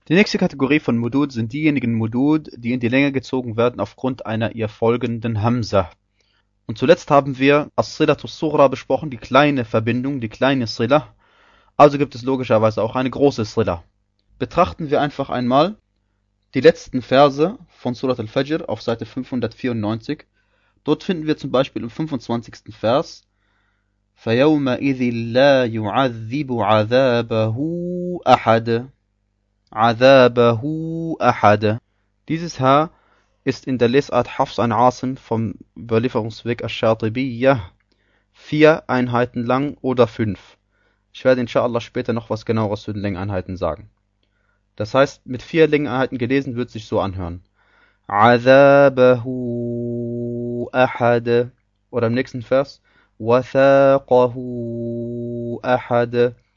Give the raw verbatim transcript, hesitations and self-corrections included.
Die nächste Kategorie von Mudud sind diejenigen Mudud, die in die Länge gezogen werden aufgrund einer ihr folgenden Hamza. Und zuletzt haben wir As-Silatu Sughra besprochen, die kleine Verbindung, die kleine Sila. Also gibt es logischerweise auch eine große Sila. Betrachten wir einfach einmal die letzten Verse von Surat al-Fajr auf Seite fünfhundertvierundneunzig. Dort finden wir zum Beispiel im fünfundzwanzigsten Vers فَيَوْمَئِذٍ لَا يُعَذِّبُ عَذَابَهُ أَحَدٌ عَذَابَهُ أَحَدٌ. Dieses H ist in der Lesart Hafs an Asim vom Überlieferungsweg Ash-Shatibiyyah vier Einheiten lang oder fünf. Ich werde inshallah später noch was genaueres zu den Längeneinheiten sagen. Das heißt, mit vier Längeneinheiten gelesen wird sich so anhören. عَذَابَهُ أَحَدٌ. Oder im nächsten Vers وَثَاقَهُ أَحَدٌ.